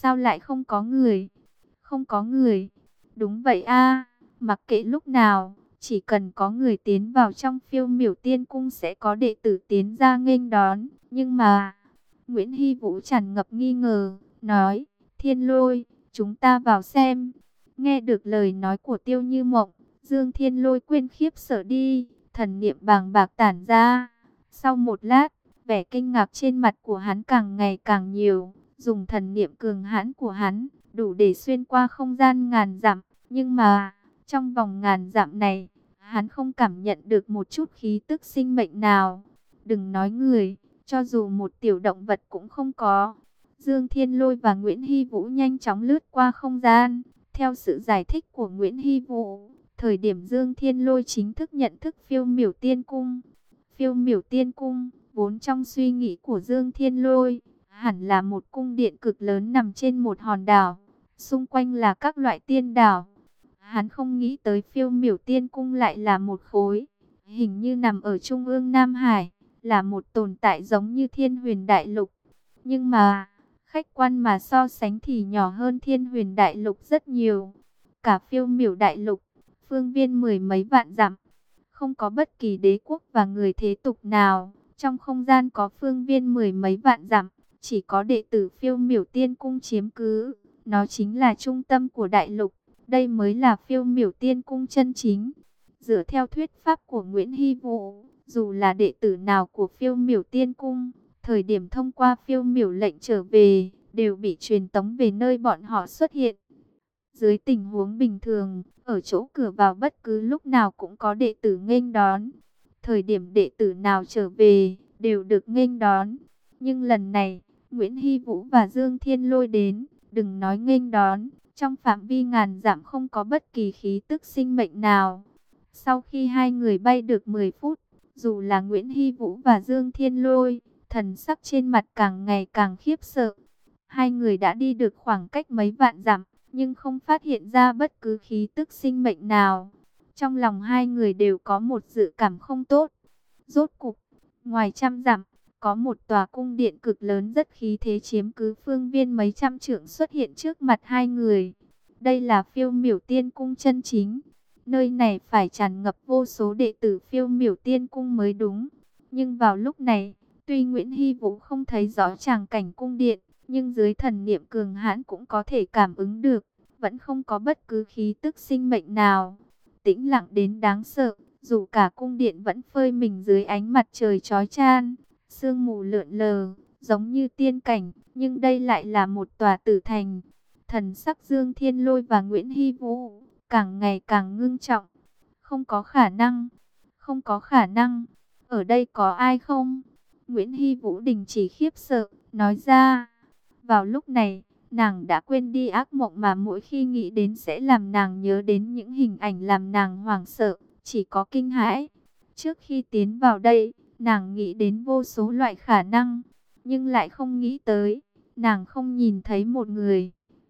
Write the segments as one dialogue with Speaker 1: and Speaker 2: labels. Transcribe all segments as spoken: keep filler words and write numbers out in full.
Speaker 1: sao lại không có người? Không có người. Đúng vậy a, mặc kệ lúc nào, chỉ cần có người tiến vào trong Phiêu Miểu Tiên Cung sẽ có đệ tử tiến ra nghênh đón. Nhưng mà, Nguyễn Hy Vũ tràn ngập nghi ngờ, nói, Thiên Lôi, chúng ta vào xem. Nghe được lời nói của Tiêu Như Mộng, Dương Thiên Lôi quên khiếp sợ đi, thần niệm bàng bạc tản ra. Sau một lát, vẻ kinh ngạc trên mặt của hắn càng ngày càng nhiều, dùng thần niệm cường hãn của hắn, đủ để xuyên qua không gian ngàn dặm. Nhưng mà, trong vòng ngàn dặm này, hắn không cảm nhận được một chút khí tức sinh mệnh nào. Đừng nói người, cho dù một tiểu động vật cũng không có. Dương Thiên Lôi và Nguyễn Hy Vũ nhanh chóng lướt qua không gian. Theo sự giải thích của Nguyễn Hy Vũ, thời điểm Dương Thiên Lôi chính thức nhận thức Phiêu Miểu Tiên Cung. Phiêu Miểu Tiên Cung, vốn trong suy nghĩ của Dương Thiên Lôi, hẳn là một cung điện cực lớn nằm trên một hòn đảo. Xung quanh là các loại tiên đảo. Hắn không nghĩ tới Phiêu Miểu Tiên Cung lại là một khối, hình như nằm ở trung ương Nam Hải, là một tồn tại giống như Thiên Huyền Đại Lục. Nhưng mà, khách quan mà so sánh thì nhỏ hơn Thiên Huyền Đại Lục rất nhiều. Cả Phiêu Miểu Đại Lục, phương viên mười mấy vạn dặm, không có bất kỳ đế quốc và người thế tục nào. Trong không gian có phương viên mười mấy vạn dặm, chỉ có đệ tử Phiêu Miểu Tiên Cung chiếm cứ. Nó chính là trung tâm của đại lục. Đây mới là Phiêu Miểu Tiên Cung chân chính. Dựa theo thuyết pháp của Nguyễn Hy Vũ, dù là đệ tử nào của Phiêu Miểu Tiên Cung, thời điểm thông qua Phiêu Miểu lệnh trở về, đều bị truyền tống về nơi bọn họ xuất hiện. Dưới tình huống bình thường, ở chỗ cửa vào bất cứ lúc nào cũng có đệ tử nghênh đón. Thời điểm đệ tử nào trở về, đều được nghênh đón. Nhưng lần này, Nguyễn Hy Vũ và Dương Thiên Lôi đến, đừng nói nghênh đón, trong phạm vi ngàn dặm không có bất kỳ khí tức sinh mệnh nào. Sau khi hai người bay được mười phút, dù là Nguyễn Hy Vũ và Dương Thiên Lôi, thần sắc trên mặt càng ngày càng khiếp sợ. Hai người đã đi được khoảng cách mấy vạn dặm, nhưng không phát hiện ra bất cứ khí tức sinh mệnh nào. Trong lòng hai người đều có một dự cảm không tốt. Rốt cục, ngoài trăm dặm, có một tòa cung điện cực lớn rất khí thế chiếm cứ phương viên mấy trăm trượng xuất hiện trước mặt hai người. Đây là Phiêu Miểu Tiên Cung chân chính. Nơi này phải tràn ngập vô số đệ tử Phiêu Miểu Tiên Cung mới đúng. Nhưng vào lúc này, tuy Nguyễn Hy Vũ không thấy rõ tràng cảnh cung điện, nhưng dưới thần niệm cường hãn cũng có thể cảm ứng được, vẫn không có bất cứ khí tức sinh mệnh nào. Tĩnh lặng đến đáng sợ, dù cả cung điện vẫn phơi mình dưới ánh mặt trời chói chang, sương mù lượn lờ, giống như tiên cảnh, nhưng đây lại là một tòa tử thành. Thần sắc Dương Thiên Lôi và Nguyễn Hy Vũ càng ngày càng ngưng trọng. Không có khả năng, không có khả năng, ở đây có ai không? Nguyễn Hy Vũ đình chỉ khiếp sợ, nói ra. Vào lúc này, nàng đã quên đi ác mộng mà mỗi khi nghĩ đến sẽ làm nàng nhớ đến những hình ảnh làm nàng hoảng sợ, chỉ có kinh hãi. Trước khi tiến vào đây, nàng nghĩ đến vô số loại khả năng, nhưng lại không nghĩ tới, nàng không nhìn thấy một người.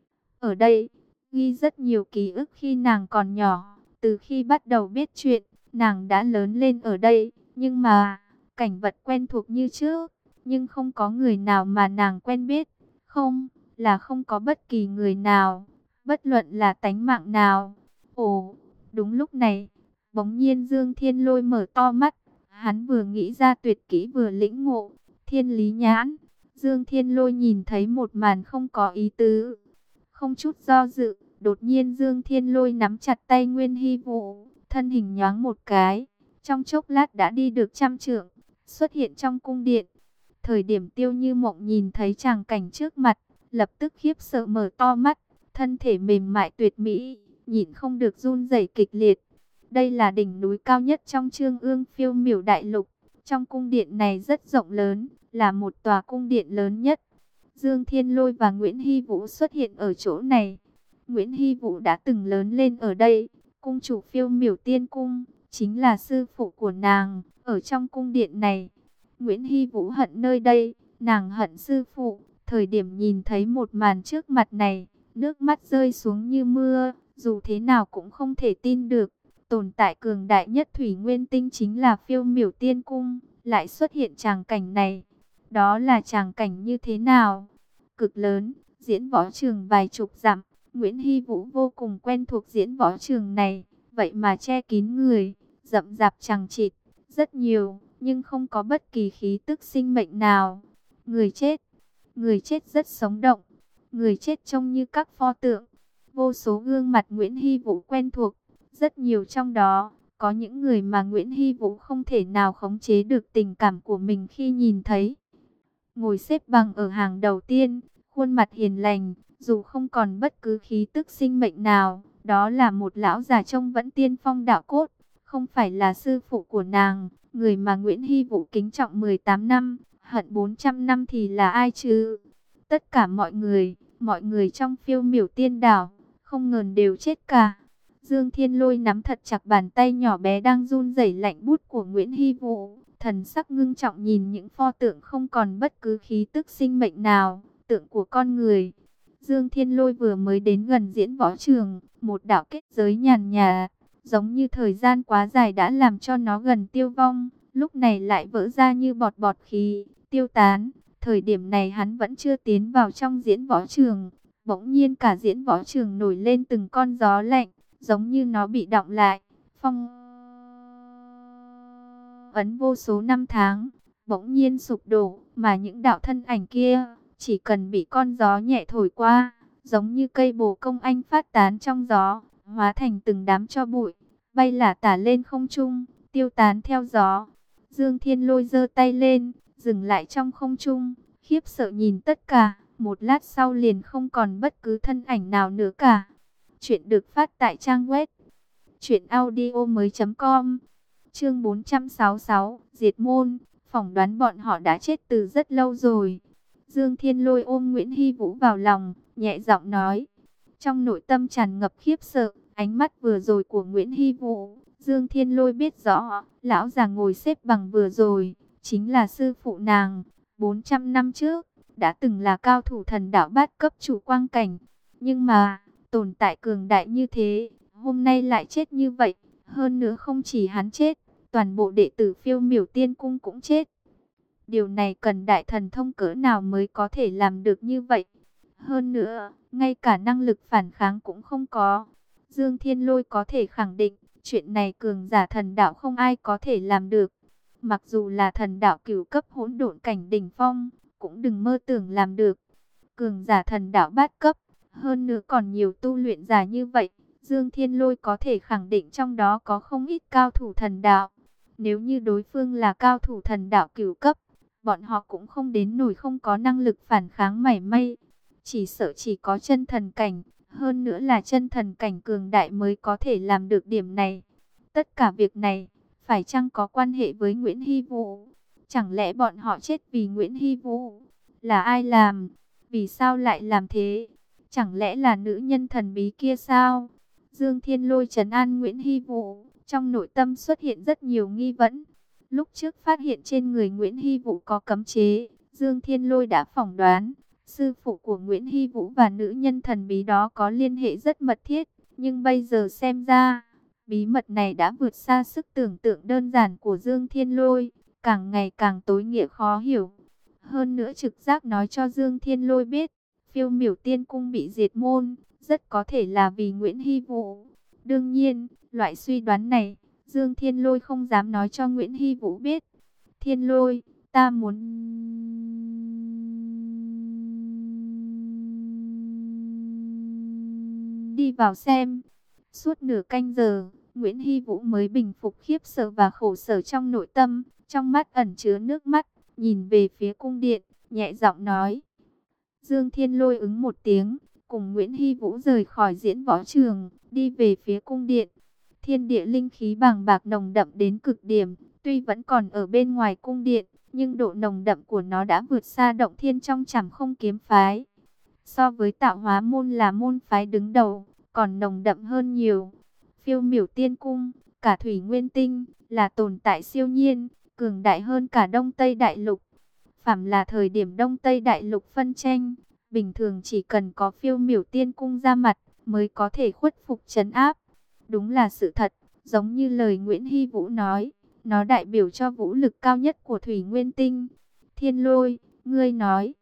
Speaker 1: Ở đây, ghi rất nhiều ký ức khi nàng còn nhỏ, từ khi bắt đầu biết chuyện, nàng đã lớn lên ở đây, nhưng mà, cảnh vật quen thuộc như trước, nhưng không có người nào mà nàng quen biết. Không, là không có bất kỳ người nào, bất luận là tánh mạng nào. Ồ, đúng lúc này, bỗng nhiên Dương Thiên Lôi mở to mắt, hắn vừa nghĩ ra tuyệt kỹ vừa lĩnh ngộ, Thiên Lý Nhãn. Dương Thiên Lôi nhìn thấy một màn không có ý tứ, không chút do dự, đột nhiên Dương Thiên Lôi nắm chặt tay Nguyễn Hy Vũ, thân hình nhoáng một cái, trong chốc lát đã đi được trăm trượng, xuất hiện trong cung điện. Thời điểm Tiêu Như Mộng nhìn thấy tràng cảnh trước mặt, lập tức khiếp sợ mở to mắt, thân thể mềm mại tuyệt mỹ, nhịn không được run rẩy kịch liệt. Đây là đỉnh núi cao nhất trong Trương Ương Phiêu Miểu Đại Lục. Trong cung điện này rất rộng lớn, là một tòa cung điện lớn nhất. Dương Thiên Lôi và Nguyễn Hy Vũ xuất hiện ở chỗ này. Nguyễn Hy Vũ đã từng lớn lên ở đây, cung chủ Phiêu Miểu Tiên Cung, chính là sư phụ của nàng, ở trong cung điện này. Nguyễn Hy Vũ hận nơi đây, nàng hận sư phụ. Thời điểm nhìn thấy một màn trước mặt này, nước mắt rơi xuống như mưa, dù thế nào cũng không thể tin được. Tồn tại cường đại nhất Thủy Nguyên Tinh chính là Phiêu Miểu Tiên Cung, lại xuất hiện tràng cảnh này. Đó là tràng cảnh như thế nào? Cực lớn, diễn võ trường vài chục dặm. Nguyễn Hy Vũ vô cùng quen thuộc diễn võ trường này, vậy mà che kín người, rậm rạp chằng chịt, rất nhiều, nhưng không có bất kỳ khí tức sinh mệnh nào. Người chết, người chết rất sống động, người chết trông như các pho tượng. Vô số gương mặt Nguyễn Hy Vũ quen thuộc, rất nhiều trong đó, có những người mà Nguyễn Hy Vũ không thể nào khống chế được tình cảm của mình khi nhìn thấy. Ngồi xếp bằng ở hàng đầu tiên, khuôn mặt hiền lành, dù không còn bất cứ khí tức sinh mệnh nào, đó là một lão già trông vẫn tiên phong đạo cốt, không phải là sư phụ của nàng, người mà Nguyễn Hy Vũ kính trọng mười tám năm, hận bốn trăm năm thì là ai chứ? Tất cả mọi người, mọi người trong phiêu miểu tiên đảo, không ngờ đều chết cả. Dương Thiên Lôi nắm thật chặt bàn tay nhỏ bé đang run rẩy lạnh bút của Nguyễn Hy Vũ, thần sắc ngưng trọng nhìn những pho tượng không còn bất cứ khí tức sinh mệnh nào, tượng của con người. Dương Thiên Lôi vừa mới đến gần diễn võ trường, một đạo kết giới nhàn nhạt, giống như thời gian quá dài đã làm cho nó gần tiêu vong, lúc này lại vỡ ra như bọt bọt khí, tiêu tán. Thời điểm này hắn vẫn chưa tiến vào trong diễn võ trường, bỗng nhiên cả diễn võ trường nổi lên từng con gió lạnh, giống như nó bị đọng lại, phong ấn vô số năm tháng, bỗng nhiên sụp đổ, mà những đạo thân ảnh kia, chỉ cần bị con gió nhẹ thổi qua, giống như cây bồ công anh phát tán trong gió, hóa thành từng đám tro bụi, bay lả tả lên không trung, tiêu tán theo gió. Dương Thiên Lôi giơ tay lên, dừng lại trong không trung, khiếp sợ nhìn tất cả, một lát sau liền không còn bất cứ thân ảnh nào nữa cả. Chuyện được phát tại trang web truyện audio mới chấm com. Chương bốn trăm sáu mươi sáu, diệt môn, phỏng đoán bọn họ đã chết từ rất lâu rồi. Dương Thiên Lôi ôm Nguyễn Hy Vũ vào lòng, nhẹ giọng nói. Trong nội tâm tràn ngập khiếp sợ, ánh mắt vừa rồi của Nguyễn Hy Vũ, Dương Thiên Lôi biết rõ, lão già ngồi xếp bằng vừa rồi, chính là sư phụ nàng, bốn trăm năm trước, đã từng là cao thủ thần đạo bát cấp chủ quang cảnh. Nhưng mà, tồn tại cường đại như thế, hôm nay lại chết như vậy. Hơn nữa không chỉ hắn chết, toàn bộ đệ tử phiêu miểu tiên cung cũng chết. Điều này cần đại thần thông cỡ nào mới có thể làm được như vậy. Hơn nữa, ngay cả năng lực phản kháng cũng không có. Dương Thiên Lôi có thể khẳng định, chuyện này cường giả thần đạo không ai có thể làm được. Mặc dù là thần đạo cửu cấp hỗn độn cảnh đỉnh phong, cũng đừng mơ tưởng làm được. Cường giả thần đạo bát cấp, hơn nữa còn nhiều tu luyện giả như vậy, Dương Thiên Lôi có thể khẳng định trong đó có không ít cao thủ thần đạo. Nếu như đối phương là cao thủ thần đạo cửu cấp, bọn họ cũng không đến nổi không có năng lực phản kháng mảy may. Chỉ sợ chỉ có chân thần cảnh, hơn nữa là chân thần cảnh cường đại mới có thể làm được điểm này. Tất cả việc này, phải chăng có quan hệ với Nguyễn Hy Vũ? Chẳng lẽ bọn họ chết vì Nguyễn Hy Vũ? Là ai làm? Vì sao lại làm thế? Chẳng lẽ là nữ nhân thần bí kia sao? Dương Thiên Lôi trấn an Nguyễn Hy Vũ, trong nội tâm xuất hiện rất nhiều nghi vấn. Lúc trước phát hiện trên người Nguyễn Hy Vũ có cấm chế, Dương Thiên Lôi đã phỏng đoán, sư phụ của Nguyễn Hy Vũ và nữ nhân thần bí đó có liên hệ rất mật thiết. Nhưng bây giờ xem ra, bí mật này đã vượt xa sức tưởng tượng đơn giản của Dương Thiên Lôi, càng ngày càng tối nghĩa khó hiểu. Hơn nữa trực giác nói cho Dương Thiên Lôi biết, phiêu miểu tiên cung bị diệt môn, rất có thể là vì Nguyễn Hy Vũ. Đương nhiên, loại suy đoán này, Dương Thiên Lôi không dám nói cho Nguyễn Hy Vũ biết. Thiên Lôi, ta muốn đi vào xem. Suốt nửa canh giờ, Nguyễn Hy Vũ mới bình phục khiếp sợ và khổ sở trong nội tâm, trong mắt ẩn chứa nước mắt, nhìn về phía cung điện, nhẹ giọng nói. Dương Thiên Lôi ứng một tiếng, cùng Nguyễn Hy Vũ rời khỏi diễn võ trường, đi về phía cung điện. Thiên địa linh khí bàng bạc nồng đậm đến cực điểm, tuy vẫn còn ở bên ngoài cung điện, nhưng độ nồng đậm của nó đã vượt xa động thiên trong Trảm Không kiếm phái. So với Tạo Hóa môn là môn phái đứng đầu, còn nồng đậm hơn nhiều. Phiêu miểu tiên cung, cả thủy nguyên tinh, là tồn tại siêu nhiên, cường đại hơn cả Đông Tây Đại Lục. Phàm là thời điểm Đông Tây Đại Lục phân tranh, bình thường chỉ cần có phiêu miểu tiên cung ra mặt, mới có thể khuất phục trấn áp. Đúng là sự thật, giống như lời Nguyễn Hy Vũ nói, nó đại biểu cho vũ lực cao nhất của thủy nguyên tinh. Thiên Lôi, ngươi nói,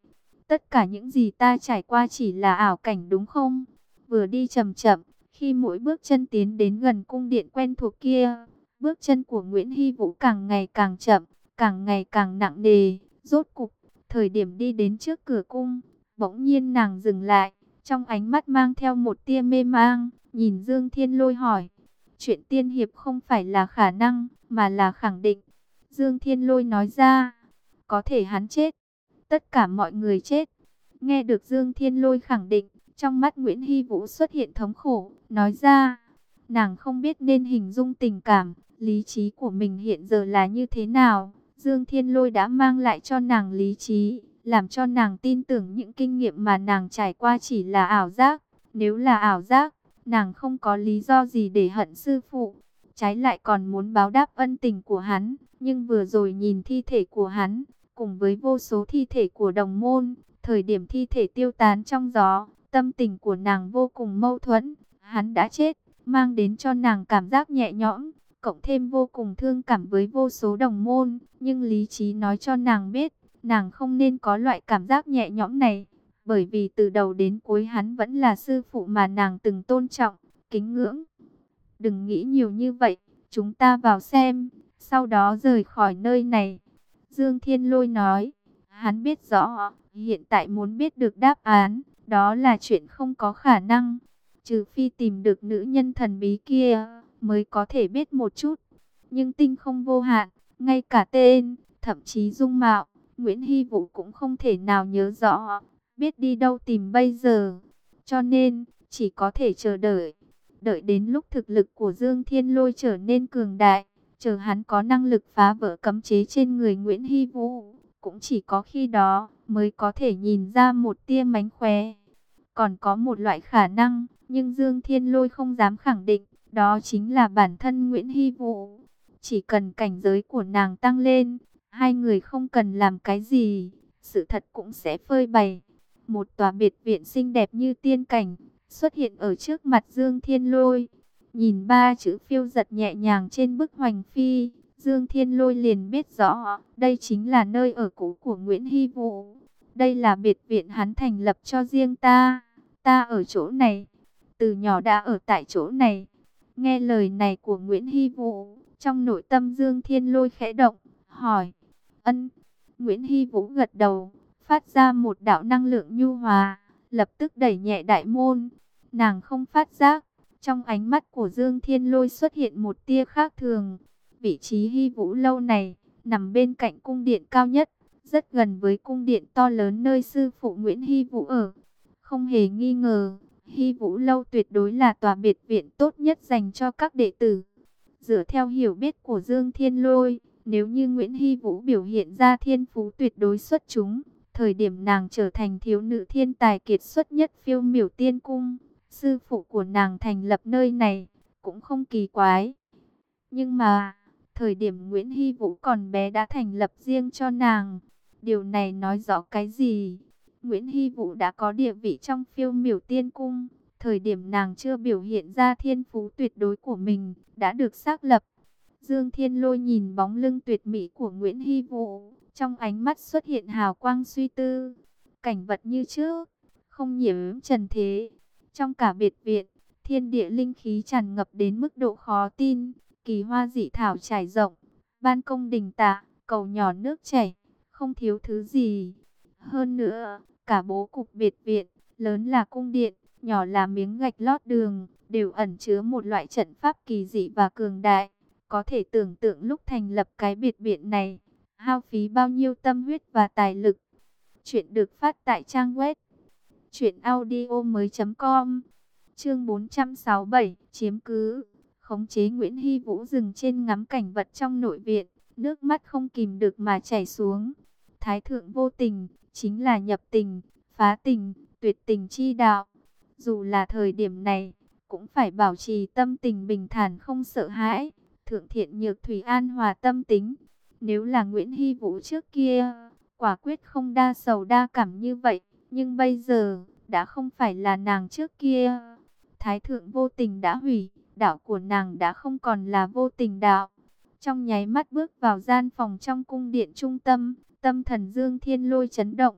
Speaker 1: Tất cả những gì ta trải qua chỉ là ảo cảnh đúng không? Vừa đi chậm chậm, khi mỗi bước chân tiến đến gần cung điện quen thuộc kia, bước chân của Nguyễn Hy Vũ càng ngày càng chậm, càng ngày càng nặng nề. Rốt cục, thời điểm đi đến trước cửa cung, bỗng nhiên nàng dừng lại, trong ánh mắt mang theo một tia mê mang, nhìn Dương Thiên Lôi hỏi. Chuyện tiên hiệp không phải là khả năng, mà là khẳng định. Dương Thiên Lôi nói ra, có thể hắn chết, tất cả mọi người chết. Nghe được Dương Thiên Lôi khẳng định, trong mắt Nguyễn Hy Vũ xuất hiện thống khổ, nói ra, nàng không biết nên hình dung tình cảm, lý trí của mình hiện giờ là như thế nào. Dương Thiên Lôi đã mang lại cho nàng lý trí, làm cho nàng tin tưởng những kinh nghiệm mà nàng trải qua chỉ là ảo giác. Nếu là ảo giác, nàng không có lý do gì để hận sư phụ, trái lại còn muốn báo đáp ân tình của hắn. Nhưng vừa rồi nhìn thi thể của hắn, cùng với vô số thi thể của đồng môn, thời điểm thi thể tiêu tán trong gió, tâm tình của nàng vô cùng mâu thuẫn. Hắn đã chết, mang đến cho nàng cảm giác nhẹ nhõm, cộng thêm vô cùng thương cảm với vô số đồng môn. Nhưng lý trí nói cho nàng biết, nàng không nên có loại cảm giác nhẹ nhõm này. Bởi vì từ đầu đến cuối hắn vẫn là sư phụ mà nàng từng tôn trọng, kính ngưỡng. Đừng nghĩ nhiều như vậy, chúng ta vào xem, sau đó rời khỏi nơi này. Dương Thiên Lôi nói, hắn biết rõ, hiện tại muốn biết được đáp án, đó là chuyện không có khả năng. Trừ phi tìm được nữ nhân thần bí kia, mới có thể biết một chút. Nhưng tinh không vô hạn, ngay cả tên, thậm chí dung mạo, Nguyễn Hy Vũ cũng không thể nào nhớ rõ, biết đi đâu tìm bây giờ. Cho nên, chỉ có thể chờ đợi. Đợi đến lúc thực lực của Dương Thiên Lôi trở nên cường đại, chờ hắn có năng lực phá vỡ cấm chế trên người Nguyễn Hy Vũ, cũng chỉ có khi đó mới có thể nhìn ra một tia mánh khóe. Còn có một loại khả năng, nhưng Dương Thiên Lôi không dám khẳng định, đó chính là bản thân Nguyễn Hy Vũ. Chỉ cần cảnh giới của nàng tăng lên, hai người không cần làm cái gì, sự thật cũng sẽ phơi bày. Một tòa biệt viện xinh đẹp như tiên cảnh xuất hiện ở trước mặt Dương Thiên Lôi. Nhìn ba chữ phiêu giật nhẹ nhàng trên bức hoành phi, Dương Thiên Lôi liền biết rõ, đây chính là nơi ở cũ của Nguyễn Hy Vũ. Đây là biệt viện hắn thành lập cho riêng ta, ta ở chỗ này, từ nhỏ đã ở tại chỗ này. Nghe lời này của Nguyễn Hy Vũ, trong nội tâm Dương Thiên Lôi khẽ động, hỏi, ân. Nguyễn Hy Vũ gật đầu, phát ra một đạo năng lượng nhu hòa, lập tức đẩy nhẹ đại môn. Nàng không phát giác, trong ánh mắt của Dương Thiên Lôi xuất hiện một tia khác thường. Vị trí Hy Vũ lâu này, nằm bên cạnh cung điện cao nhất, rất gần với cung điện to lớn nơi sư phụ Nguyễn Hy Vũ ở. Không hề nghi ngờ, Hy Vũ lâu tuyệt đối là tòa biệt viện tốt nhất dành cho các đệ tử. Dựa theo hiểu biết của Dương Thiên Lôi, nếu như Nguyễn Hy Vũ biểu hiện ra thiên phú tuyệt đối xuất chúng, thời điểm nàng trở thành thiếu nữ thiên tài kiệt xuất nhất Phiêu Miểu Tiên Cung, sư phụ của nàng thành lập nơi này, cũng không kỳ quái. Nhưng mà, thời điểm Nguyễn Hy Vũ còn bé đã thành lập riêng cho nàng. Điều này nói rõ cái gì? Nguyễn Hy Vũ đã có địa vị trong Phiêu Miểu Tiên Cung. Thời điểm nàng chưa biểu hiện ra thiên phú tuyệt đối của mình, đã được xác lập. Dương Thiên Lôi nhìn bóng lưng tuyệt mỹ của Nguyễn Hy Vũ, trong ánh mắt xuất hiện hào quang suy tư. Cảnh vật như trước, không nhiễm trần thế. Trong cả biệt viện, thiên địa linh khí tràn ngập đến mức độ khó tin. Kỳ hoa dị thảo trải rộng, ban công đình tạ, cầu nhỏ nước chảy, không thiếu thứ gì. Hơn nữa, cả bố cục biệt viện, lớn là cung điện, nhỏ là miếng gạch lót đường, đều ẩn chứa một loại trận pháp kỳ dị và cường đại. Có thể tưởng tượng lúc thành lập cái biệt viện này, hao phí bao nhiêu tâm huyết và tài lực. Chuyện được phát tại trang web truyện audio mới chấm com. Chương bốn trăm sáu mươi bảy, chiếm cứ. Khống chế. Nguyễn Hy Vũ dừng trên ngắm cảnh vật trong nội viện, nước mắt không kìm được mà chảy xuống. Thái thượng vô tình, chính là nhập tình, phá tình, tuyệt tình chi đạo. Dù là thời điểm này, cũng phải bảo trì tâm tình bình thản không sợ hãi. Thượng thiện nhược thủy an hòa tâm tính. Nếu là Nguyễn Hy Vũ trước kia, quả quyết không đa sầu đa cảm như vậy. Nhưng bây giờ, đã không phải là nàng trước kia. Thái thượng vô tình đã hủy, đạo của nàng đã không còn là vô tình đạo. Trong nháy mắt bước vào gian phòng trong cung điện trung tâm, tâm thần Dương Thiên Lôi chấn động.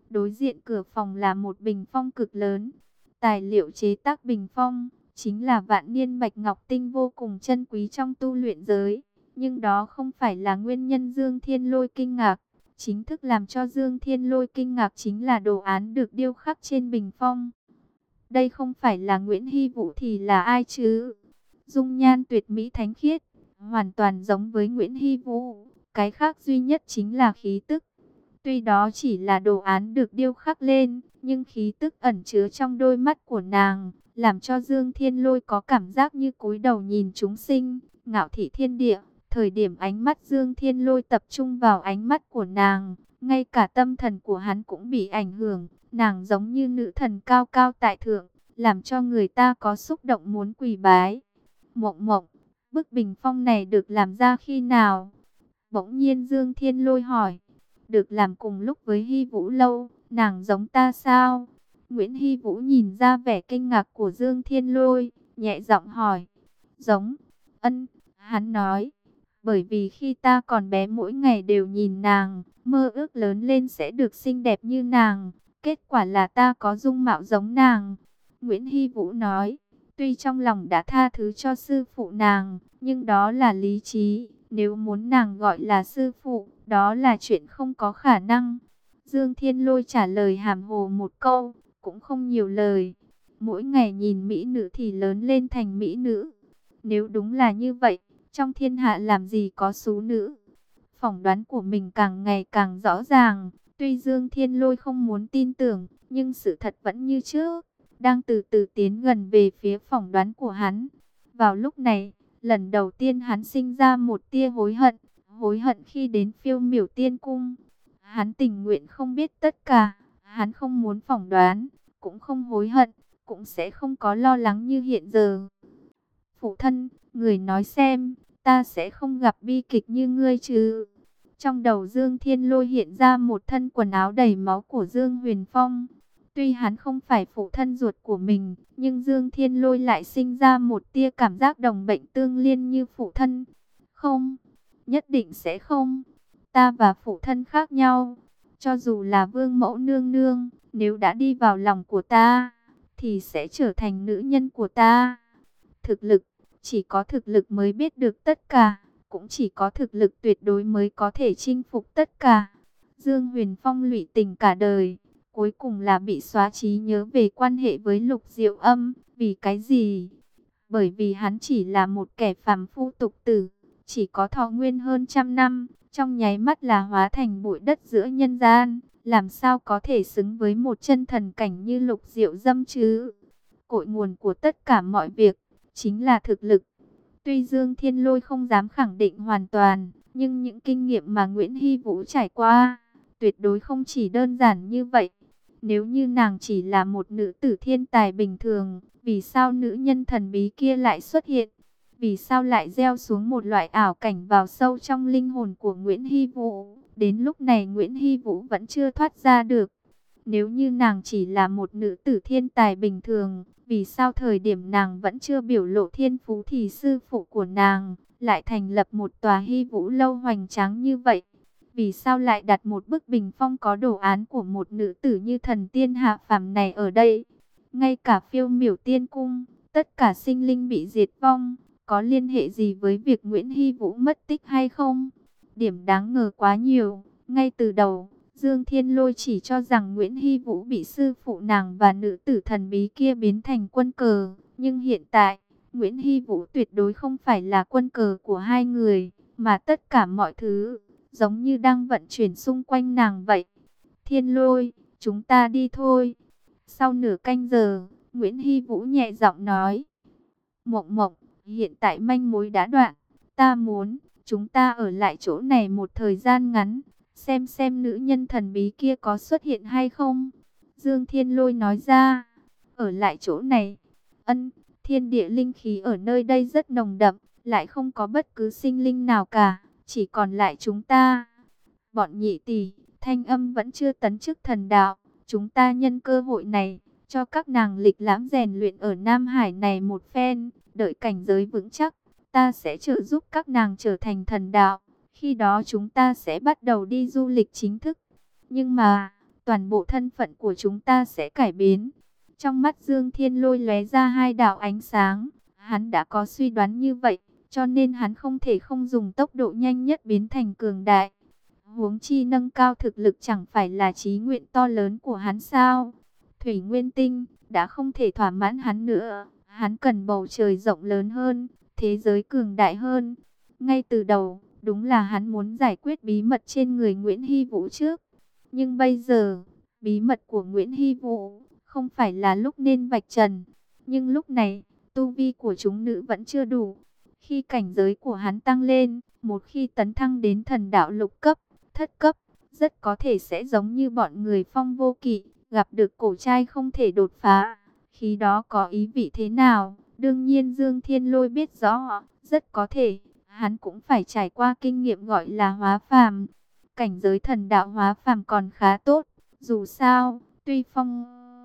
Speaker 1: Đối diện cửa phòng là một bình phong cực lớn. Tài liệu chế tác bình phong chính là vạn niên bạch ngọc tinh vô cùng chân quý trong tu luyện giới. Nhưng đó không phải là nguyên nhân Dương Thiên Lôi kinh ngạc. Chính thức làm cho Dương Thiên Lôi kinh ngạc chính là đồ án được điêu khắc trên bình phong. Đây không phải là Nguyễn Hy Vũ thì là ai chứ? Dung nhan tuyệt mỹ thánh khiết, hoàn toàn giống với Nguyễn Hy Vũ. Cái khác duy nhất chính là khí tức. Tuy đó chỉ là đồ án được điêu khắc lên, nhưng khí tức ẩn chứa trong đôi mắt của nàng, làm cho Dương Thiên Lôi có cảm giác như cúi đầu nhìn chúng sinh, ngạo thị thiên địa. Thời điểm ánh mắt Dương Thiên Lôi tập trung vào ánh mắt của nàng, ngay cả tâm thần của hắn cũng bị ảnh hưởng. Nàng giống như nữ thần cao cao tại thượng, làm cho người ta có xúc động muốn quỳ bái. Mộng Mộng, bức bình phong này được làm ra khi nào? Bỗng nhiên Dương Thiên Lôi hỏi. Được làm cùng lúc với Hy Vũ lâu, nàng giống ta sao? Nguyễn Hy Vũ nhìn ra vẻ kinh ngạc của Dương Thiên Lôi, nhẹ giọng hỏi. Giống, ân, hắn nói. Bởi vì khi ta còn bé mỗi ngày đều nhìn nàng, mơ ước lớn lên sẽ được xinh đẹp như nàng. Kết quả là ta có dung mạo giống nàng. Nguyễn Hy Vũ nói, tuy trong lòng đã tha thứ cho sư phụ nàng, nhưng đó là lý trí. Nếu muốn nàng gọi là sư phụ, đó là chuyện không có khả năng. Dương Thiên Lôi trả lời hàm hồ một câu, cũng không nhiều lời. Mỗi ngày nhìn mỹ nữ thì lớn lên thành mỹ nữ. Nếu đúng là như vậy, trong thiên hạ làm gì có số nữ? Phỏng đoán của mình càng ngày càng rõ ràng. Tuy Dương Thiên Lôi không muốn tin tưởng, nhưng sự thật vẫn như trước, đang từ từ tiến gần về phía phỏng đoán của hắn. Vào lúc này, lần đầu tiên hắn sinh ra một tia hối hận, hối hận khi đến Phiêu Miểu Tiên Cung. Hắn tình nguyện không biết tất cả, hắn không muốn phỏng đoán, cũng không hối hận, cũng sẽ không có lo lắng như hiện giờ. Phụ thân, người nói xem, ta sẽ không gặp bi kịch như ngươi chứ? Trong đầu Dương Thiên Lôi hiện ra một thân quần áo đầy máu của Dương Huyền Phong. Tuy hắn không phải phụ thân ruột của mình, nhưng Dương Thiên Lôi lại sinh ra một tia cảm giác đồng bệnh tương liên như phụ thân. Không, nhất định sẽ không. Ta và phụ thân khác nhau. Cho dù là vương mẫu nương nương, nếu đã đi vào lòng của ta, thì sẽ trở thành nữ nhân của ta. Thực lực, chỉ có thực lực mới biết được tất cả. Cũng chỉ có thực lực tuyệt đối mới có thể chinh phục tất cả. Dương Huyền Phong lụy tình cả đời, cuối cùng là bị xóa trí nhớ về quan hệ với Lục Diệu Âm. Vì cái gì? Bởi vì hắn chỉ là một kẻ phàm phu tục tử, chỉ có thọ nguyên hơn trăm năm, trong nháy mắt là hóa thành bụi đất giữa nhân gian. Làm sao có thể xứng với một chân thần cảnh như Lục Diệu Dâm chứ? Cội nguồn của tất cả mọi việc chính là thực lực. Tuy Dương Thiên Lôi không dám khẳng định hoàn toàn, nhưng những kinh nghiệm mà Nguyễn Hy Vũ trải qua, tuyệt đối không chỉ đơn giản như vậy. Nếu như nàng chỉ là một nữ tử thiên tài bình thường, vì sao nữ nhân thần bí kia lại xuất hiện? Vì sao lại gieo xuống một loại ảo cảnh vào sâu trong linh hồn của Nguyễn Hy Vũ? Đến lúc này Nguyễn Hy Vũ vẫn chưa thoát ra được. Nếu như nàng chỉ là một nữ tử thiên tài bình thường, vì sao thời điểm nàng vẫn chưa biểu lộ thiên phú thì sư phụ của nàng lại thành lập một tòa Hy Vũ lâu hoành tráng như vậy? Vì sao lại đặt một bức bình phong có đồ án của một nữ tử như thần tiên hạ phàm này ở đây? Ngay cả Phiêu Miểu Tiên Cung, tất cả sinh linh bị diệt vong, có liên hệ gì với việc Nguyễn Hy Vũ mất tích hay không? Điểm đáng ngờ quá nhiều. Ngay từ đầu, Dương Thiên Lôi chỉ cho rằng Nguyễn Hy Vũ bị sư phụ nàng và nữ tử thần bí kia biến thành quân cờ. Nhưng hiện tại, Nguyễn Hy Vũ tuyệt đối không phải là quân cờ của hai người, mà tất cả mọi thứ giống như đang vận chuyển xung quanh nàng vậy. Thiên Lôi, chúng ta đi thôi. Sau nửa canh giờ, Nguyễn Hy Vũ nhẹ giọng nói. Mộng Mộng, hiện tại manh mối đã đoạn. Ta muốn, chúng ta ở lại chỗ này một thời gian ngắn, xem xem nữ nhân thần bí kia có xuất hiện hay không. Dương Thiên Lôi nói ra. Ở lại chỗ này? Ân, thiên địa linh khí ở nơi đây rất nồng đậm, lại không có bất cứ sinh linh nào cả, chỉ còn lại chúng ta. Bọn nhị tỷ, thanh âm vẫn chưa tấn chức thần đạo, chúng ta nhân cơ hội này, cho các nàng lịch lãm rèn luyện ở Nam Hải này một phen, đợi cảnh giới vững chắc, ta sẽ trợ giúp các nàng trở thành thần đạo. Khi đó chúng ta sẽ bắt đầu đi du lịch chính thức. Nhưng mà, toàn bộ thân phận của chúng ta sẽ cải biến. Trong mắt Dương Thiên Lôi lóe ra hai đạo ánh sáng. Hắn đã có suy đoán như vậy, cho nên hắn không thể không dùng tốc độ nhanh nhất biến thành cường đại. Huống chi nâng cao thực lực chẳng phải là chí nguyện to lớn của hắn sao? Thủy Nguyên Tinh đã không thể thỏa mãn hắn nữa. Hắn cần bầu trời rộng lớn hơn, thế giới cường đại hơn. Ngay từ đầu, đúng là hắn muốn giải quyết bí mật trên người Nguyễn Hy Vũ trước. Nhưng bây giờ, bí mật của Nguyễn Hy Vũ không phải là lúc nên vạch trần. Nhưng lúc này, tu vi của chúng nữ vẫn chưa đủ. Khi cảnh giới của hắn tăng lên, một khi tấn thăng đến thần đạo lục cấp, thất cấp, rất có thể sẽ giống như bọn người Phong Vô Kỵ, gặp được cổ trai không thể đột phá. Khi đó có ý vị thế nào? Đương nhiên Dương Thiên Lôi biết rõ, rất có thể hắn cũng phải trải qua kinh nghiệm gọi là hóa phàm. Cảnh giới thần đạo hóa phàm còn khá tốt, dù sao, tuy Phong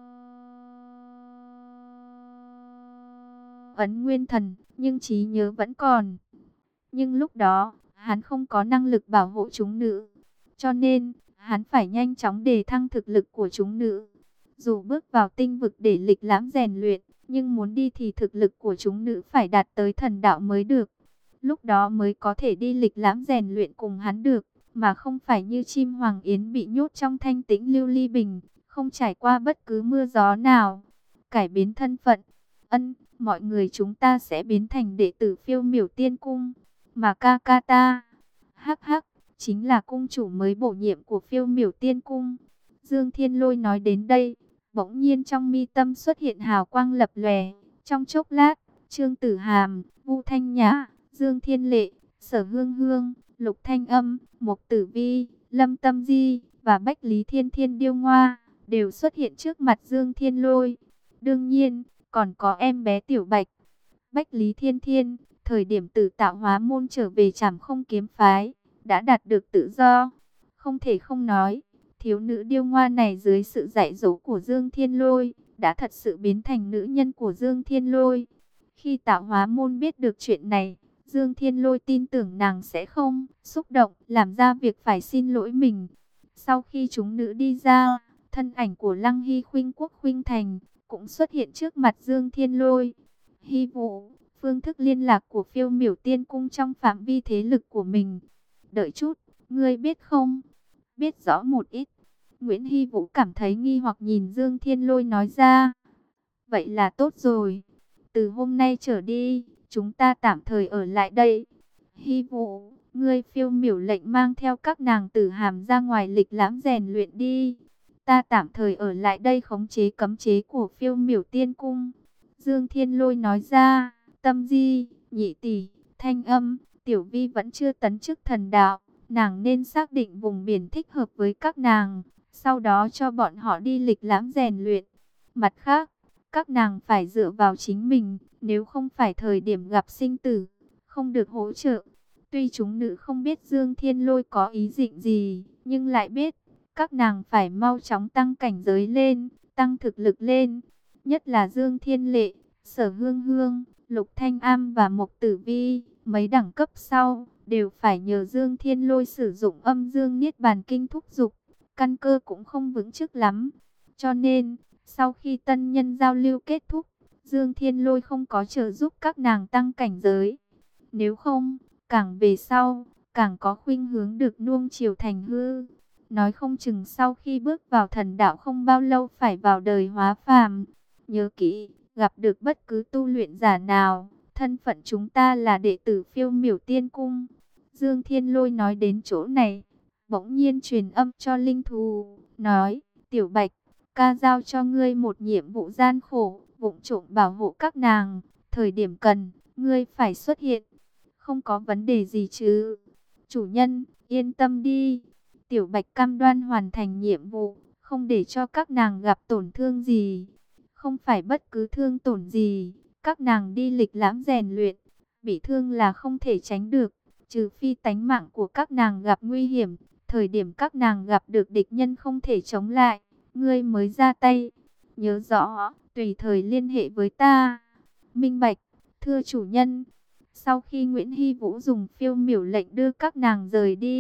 Speaker 1: ấn nguyên thần, nhưng trí nhớ vẫn còn. Nhưng lúc đó, hắn không có năng lực bảo hộ chúng nữ, cho nên hắn phải nhanh chóng đề thăng thực lực của chúng nữ. Dù bước vào tinh vực để lịch lãm rèn luyện, nhưng muốn đi thì thực lực của chúng nữ phải đạt tới thần đạo mới được. Lúc đó mới có thể đi lịch lãm rèn luyện cùng hắn được, mà không phải như chim hoàng yến bị nhốt trong thanh tĩnh lưu ly bình, không trải qua bất cứ mưa gió nào. Cải biến thân phận, ân, mọi người chúng ta sẽ biến thành đệ tử Phiêu Miểu Tiên Cung, mà ca ca ta, hắc hắc, chính là cung chủ mới bổ nhiệm của Phiêu Miểu Tiên Cung. Dương Thiên Lôi nói đến đây, bỗng nhiên trong mi tâm xuất hiện hào quang lập lòe. Trong chốc lát, Trương Tử Hàm, Vu Thanh Nhã, Dương Thiên Lệ, Sở Hương Hương, Lục Thanh Âm, Mộc Tử Vi, Lâm Tâm Di và Bách Lý Thiên Thiên Điêu Ngoa đều xuất hiện trước mặt Dương Thiên Lôi. Đương nhiên, còn có em bé Tiểu Bạch. Bách Lý Thiên Thiên, thời điểm từ Tạo Hóa môn trở về Trảm Không kiếm phái, đã đạt được tự do. Không thể không nói, thiếu nữ điêu ngoa này dưới sự dạy dỗ của Dương Thiên Lôi, đã thật sự biến thành nữ nhân của Dương Thiên Lôi. Khi Tạo Hóa môn biết được chuyện này, Dương Thiên Lôi tin tưởng nàng sẽ không xúc động, làm ra việc phải xin lỗi mình. Sau khi chúng nữ đi ra, thân ảnh của Lăng Hy Khuynh Quốc Khuynh Thành cũng xuất hiện trước mặt Dương Thiên Lôi. Hy Vũ, phương thức liên lạc của Phiêu Miểu Tiên Cung trong phạm vi thế lực của mình. Đợi chút, ngươi biết không? Biết rõ một ít. Nguyễn Hy Vũ cảm thấy nghi hoặc nhìn Dương Thiên Lôi nói ra. Vậy là tốt rồi. Từ hôm nay trở đi, chúng ta tạm thời ở lại đây. Hy Vũ, ngươi Phiêu Miểu lệnh mang theo các nàng Tử Hàm ra ngoài lịch lãm rèn luyện đi. Ta tạm thời ở lại đây khống chế cấm chế của Phiêu Miểu Tiên Cung. Dương Thiên Lôi nói ra. Tâm Di, Nhị Tỷ, Thanh Âm, Tiểu Vi vẫn chưa tấn chức thần đạo. Nàng nên xác định vùng biển thích hợp với các nàng, sau đó cho bọn họ đi lịch lãm rèn luyện. Mặt khác, các nàng phải dựa vào chính mình, nếu không phải thời điểm gặp sinh tử, không được hỗ trợ. Tuy chúng nữ không biết Dương Thiên Lôi có ý định gì, nhưng lại biết, các nàng phải mau chóng tăng cảnh giới lên, tăng thực lực lên. Nhất là Dương Thiên Lệ, Sở Hương Hương, Lục Thanh Am và Mộc Tử Vi, mấy đẳng cấp sau, đều phải nhờ Dương Thiên Lôi sử dụng âm dương niết bàn kinh thúc dục, căn cơ cũng không vững chắc lắm. Cho nên, sau khi tân nhân giao lưu kết thúc, Dương Thiên Lôi không có trợ giúp các nàng tăng cảnh giới. Nếu không, càng về sau, càng có khuynh hướng được nuông chiều thành hư. Nói không chừng sau khi bước vào thần đạo không bao lâu phải vào đời hóa phàm. Nhớ kỹ, gặp được bất cứ tu luyện giả nào, thân phận chúng ta là đệ tử Phiêu Miểu Tiên Cung. Dương Thiên Lôi nói đến chỗ này, bỗng nhiên truyền âm cho Linh Thú, nói, Tiểu Bạch, ca giao cho ngươi một nhiệm vụ gian khổ, vụng trộm bảo hộ các nàng, thời điểm cần, ngươi phải xuất hiện. Không có vấn đề gì chứ? Chủ nhân, yên tâm đi. Tiểu Bạch cam đoan hoàn thành nhiệm vụ, không để cho các nàng gặp tổn thương gì. Không phải bất cứ thương tổn gì, các nàng đi lịch lãm rèn luyện, bị thương là không thể tránh được, trừ phi tánh mạng của các nàng gặp nguy hiểm, thời điểm các nàng gặp được địch nhân không thể chống lại, ngươi mới ra tay. Nhớ rõ, tùy thời liên hệ với ta. Minh bạch, thưa chủ nhân. Sau khi Nguyễn Hy Vũ dùng Phiêu Miểu lệnh đưa các nàng rời đi,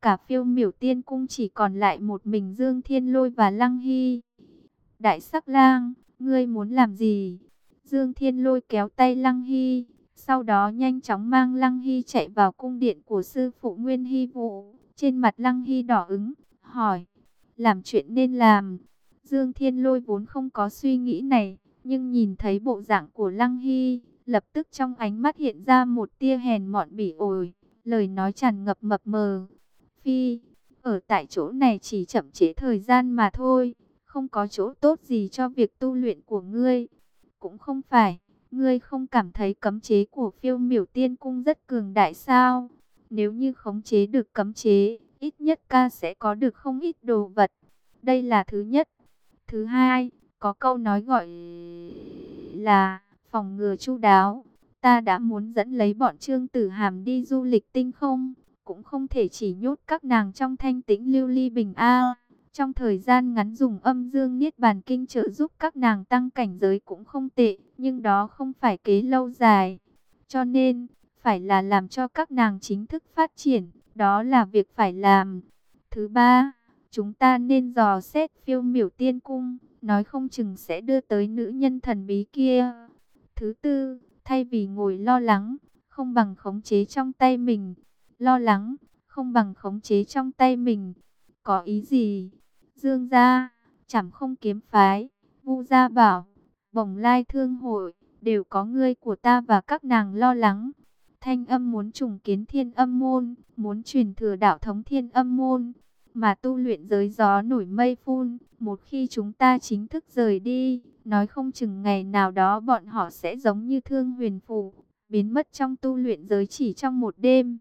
Speaker 1: Cả phiêu miểu tiên cung chỉ còn lại một mình Dương Thiên Lôi và Lăng Hy. Đại sắc lang, ngươi muốn làm gì? Dương Thiên Lôi kéo tay Lăng Hy, sau đó nhanh chóng mang Lăng Hy chạy vào cung điện của sư phụ Nguyên Hy Vũ. Trên mặt Lăng Hy đỏ ứng, hỏi, làm chuyện nên làm. Dương Thiên Lôi vốn không có suy nghĩ này, nhưng nhìn thấy bộ dạng của Lăng Hy, lập tức trong ánh mắt hiện ra một tia hèn mọn bỉ ổi, lời nói tràn ngập mập mờ. Phi, ở tại chỗ này chỉ chậm trễ thời gian mà thôi, không có chỗ tốt gì cho việc tu luyện của ngươi. Cũng không phải, ngươi không cảm thấy cấm chế của phiêu miểu tiên cung rất cường đại sao? Nếu như khống chế được cấm chế, ít nhất ca sẽ có được không ít đồ vật. Đây là thứ nhất. Thứ hai, có câu nói gọi là phòng ngừa chu đáo. Ta đã muốn dẫn lấy bọn Trương Tử Hàm đi du lịch tinh không, cũng không thể chỉ nhốt các nàng trong thanh tĩnh lưu ly bình a. Trong thời gian ngắn dùng âm dương niết bàn kinh trợ giúp các nàng tăng cảnh giới cũng không tệ, nhưng đó không phải kế lâu dài. Cho nên, phải là làm cho các nàng chính thức phát triển, đó là việc phải làm. Thứ ba, chúng ta nên dò xét phiêu miểu tiên cung, nói không chừng sẽ đưa tới nữ nhân thần bí kia. Thứ tư, thay vì ngồi lo lắng, không bằng khống chế trong tay mình. Lo lắng, không bằng khống chế trong tay mình. Có ý gì? Dương gia, Trảm Không kiếm phái, Vu Gia Bảo, Bồng Lai Thương hội, đều có ngươi của ta và các nàng lo lắng. Thanh Âm muốn trùng kiến Thiên Âm môn, muốn truyền thừa đạo thống Thiên Âm môn, mà tu luyện giới gió nổi mây phun. Một khi chúng ta chính thức rời đi, nói không chừng ngày nào đó bọn họ sẽ giống như Thương Huyền Phủ, biến mất trong tu luyện giới chỉ trong một đêm.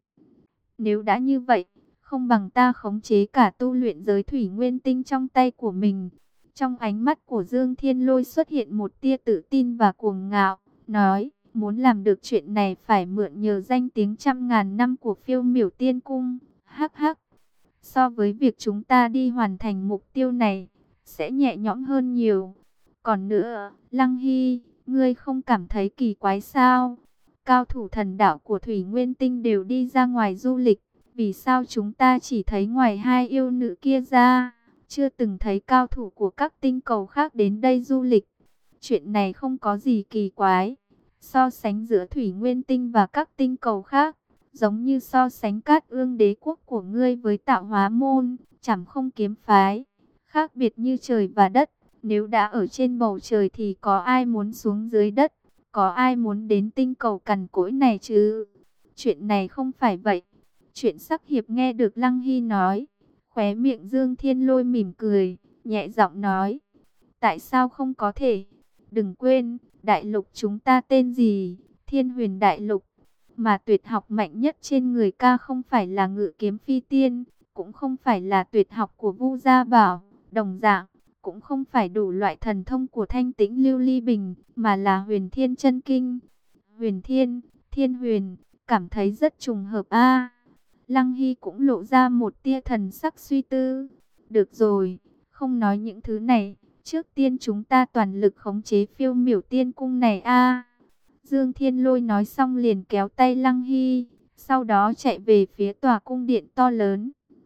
Speaker 1: Nếu đã như vậy, không bằng ta khống chế cả tu luyện giới thủy nguyên tinh trong tay của mình. Trong ánh mắt của Dương Thiên Lôi xuất hiện một tia tự tin và cuồng ngạo, nói, muốn làm được chuyện này phải mượn nhờ danh tiếng trăm ngàn năm của phiêu miểu tiên cung. Hắc hắc, so với việc chúng ta đi hoàn thành mục tiêu này, sẽ nhẹ nhõm hơn nhiều. Còn nữa, Lăng Hy, ngươi không cảm thấy kỳ quái sao? Cao thủ thần đạo của Thủy Nguyên Tinh đều đi ra ngoài du lịch, vì sao chúng ta chỉ thấy ngoài hai yêu nữ kia ra, chưa từng thấy cao thủ của các tinh cầu khác đến đây du lịch? Chuyện này không có gì kỳ quái. So sánh giữa Thủy Nguyên Tinh và các tinh cầu khác, giống như so sánh Cát Ương đế quốc của ngươi với Tạo Hóa môn, Trảm Không kiếm phái, khác biệt như trời và đất. Nếu đã ở trên bầu trời thì có ai muốn xuống dưới đất? Có ai muốn đến tinh cầu cằn cỗi này chứ? Chuyện này không phải vậy. Chuyện sắc hiệp nghe được Lăng Hy nói, khóe miệng Dương Thiên Lôi mỉm cười, nhẹ giọng nói, tại sao không có thể? Đừng quên, đại lục chúng ta tên gì? Thiên Huyền Đại Lục. Mà tuyệt học mạnh nhất trên người ca không phải là ngự kiếm phi tiên, cũng không phải là tuyệt học của Vu Gia Bảo, đồng dạng, cũng không phải đủ loại thần thông của thanh tĩnh lưu ly bình, mà là huyền thiên chân kinh. Huyền thiên, thiên huyền, cảm thấy rất trùng hợp a. Lăng Hy cũng lộ ra một tia thần sắc suy tư. Được rồi, không nói những thứ này, trước tiên chúng ta toàn lực khống chế phiêu miểu tiên cung này a. Dương Thiên Lôi nói xong liền kéo tay Lăng Hy, sau đó chạy về phía tòa cung điện to lớn.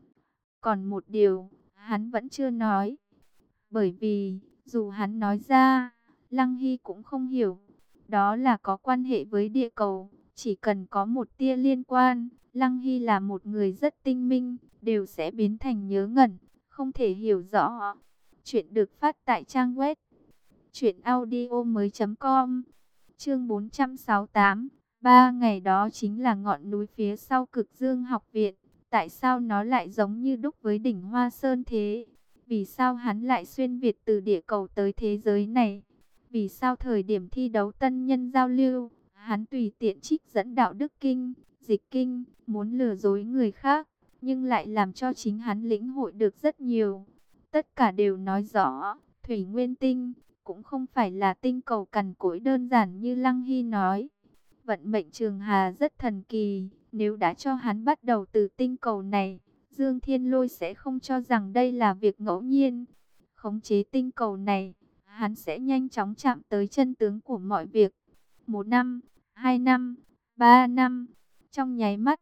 Speaker 1: Còn một điều, hắn vẫn chưa nói. Bởi vì, dù hắn nói ra, Lăng Hy cũng không hiểu. Đó là có quan hệ với địa cầu, chỉ cần có một tia liên quan, Lăng Hy là một người rất tinh minh, đều sẽ biến thành nhớ ngẩn, không thể hiểu rõ. Chuyện được phát tại trang web truyện audio mới chấm com. Chương bốn trăm sáu mươi tám. Ba ngày đó chính là ngọn núi phía sau Cực Dương học viện. Tại sao nó lại giống như đúc với đỉnh Hoa Sơn thế? Vì sao hắn lại xuyên việt từ địa cầu tới thế giới này? Vì sao thời điểm thi đấu tân nhân giao lưu, hắn tùy tiện trích dẫn đạo đức kinh, dịch kinh, muốn lừa dối người khác, nhưng lại làm cho chính hắn lĩnh hội được rất nhiều. Tất cả đều nói rõ, Thủy Nguyên Tinh cũng không phải là tinh cầu cằn cỗi đơn giản như Lăng Hy nói. Vận mệnh Trường Hà rất thần kỳ, nếu đã cho hắn bắt đầu từ tinh cầu này, Dương Thiên Lôi sẽ không cho rằng đây là việc ngẫu nhiên. Khống chế tinh cầu này, hắn sẽ nhanh chóng chạm tới chân tướng của mọi việc. Một năm, hai năm, ba năm, trong nháy mắt,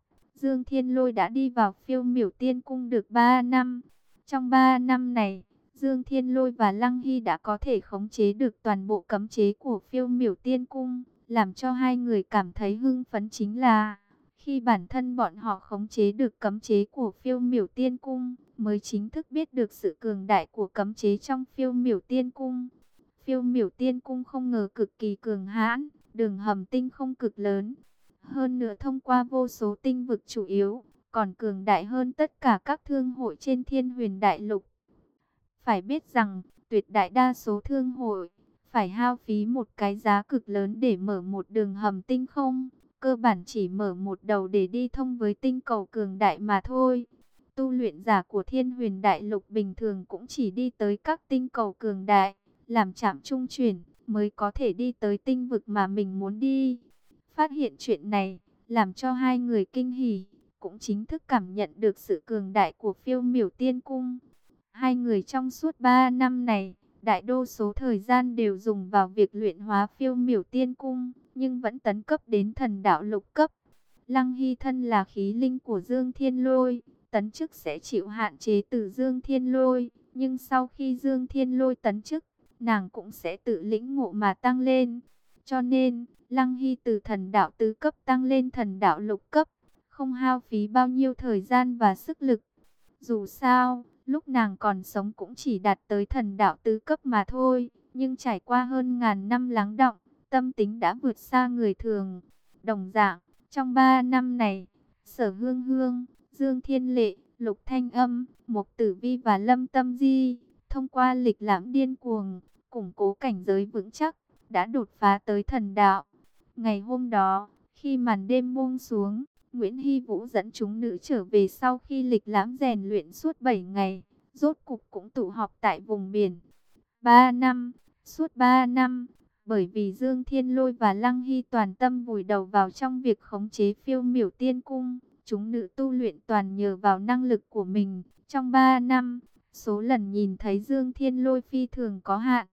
Speaker 1: Dương Thiên Lôi đã đi vào Phiêu Miểu Tiên Cung được ba năm. Trong ba năm này, Dương Thiên Lôi và Lăng Hy đã có thể khống chế được toàn bộ cấm chế của Phiêu Miểu Tiên Cung. Làm cho hai người cảm thấy hưng phấn chính là, khi bản thân bọn họ khống chế được cấm chế của Phiêu Miểu Tiên Cung, mới chính thức biết được sự cường đại của cấm chế trong Phiêu Miểu Tiên Cung. Phiêu Miểu Tiên Cung không ngờ cực kỳ cường hãn, đường hầm tinh không cực lớn. Hơn nữa thông qua vô số tinh vực chủ yếu, còn cường đại hơn tất cả các thương hội trên Thiên Huyền Đại Lục. Phải biết rằng, tuyệt đại đa số thương hội phải hao phí một cái giá cực lớn để mở một đường hầm tinh không, cơ bản chỉ mở một đầu để đi thông với tinh cầu cường đại mà thôi. Tu luyện giả của Thiên Huyền Đại Lục bình thường cũng chỉ đi tới các tinh cầu cường đại, làm trạm trung chuyển, mới có thể đi tới tinh vực mà mình muốn đi. Phát hiện chuyện này, làm cho hai người kinh hỉ, cũng chính thức cảm nhận được sự cường đại của Phiêu Miểu Tiên Cung. Hai người trong suốt ba năm này, đại đa số thời gian đều dùng vào việc luyện hóa Phiêu Miểu Tiên Cung, nhưng vẫn tấn cấp đến thần đạo lục cấp. Lăng Hy thân là khí linh của Dương Thiên Lôi, tấn chức sẽ chịu hạn chế từ Dương Thiên Lôi, nhưng sau khi Dương Thiên Lôi tấn chức, nàng cũng sẽ tự lĩnh ngộ mà tăng lên. Cho nên, Lăng Hy từ thần đạo tứ cấp tăng lên thần đạo lục cấp, không hao phí bao nhiêu thời gian và sức lực. Dù sao, lúc nàng còn sống cũng chỉ đạt tới thần đạo tứ cấp mà thôi, nhưng trải qua hơn ngàn năm lắng đọng, tâm tính đã vượt xa người thường. Đồng dạng, trong ba năm này, Sở Hương Hương, Dương Thiên Lệ, Lục Thanh Âm, Mục Tử Vi và Lâm Tâm Di, thông qua lịch lãm điên cuồng, củng cố cảnh giới vững chắc, đã đột phá tới thần đạo. Ngày hôm đó, khi màn đêm buông xuống, Nguyễn Hy Vũ dẫn chúng nữ trở về sau khi lịch lãm rèn luyện suốt bảy ngày, rốt cục cũng tụ họp tại vùng biển. Ba năm, suốt ba năm, bởi vì Dương Thiên Lôi và Lăng Hy toàn tâm vùi đầu vào trong việc khống chế Phiêu Miểu Tiên Cung, chúng nữ tu luyện toàn nhờ vào năng lực của mình. Trong ba năm, số lần nhìn thấy Dương Thiên Lôi phi thường có hạn.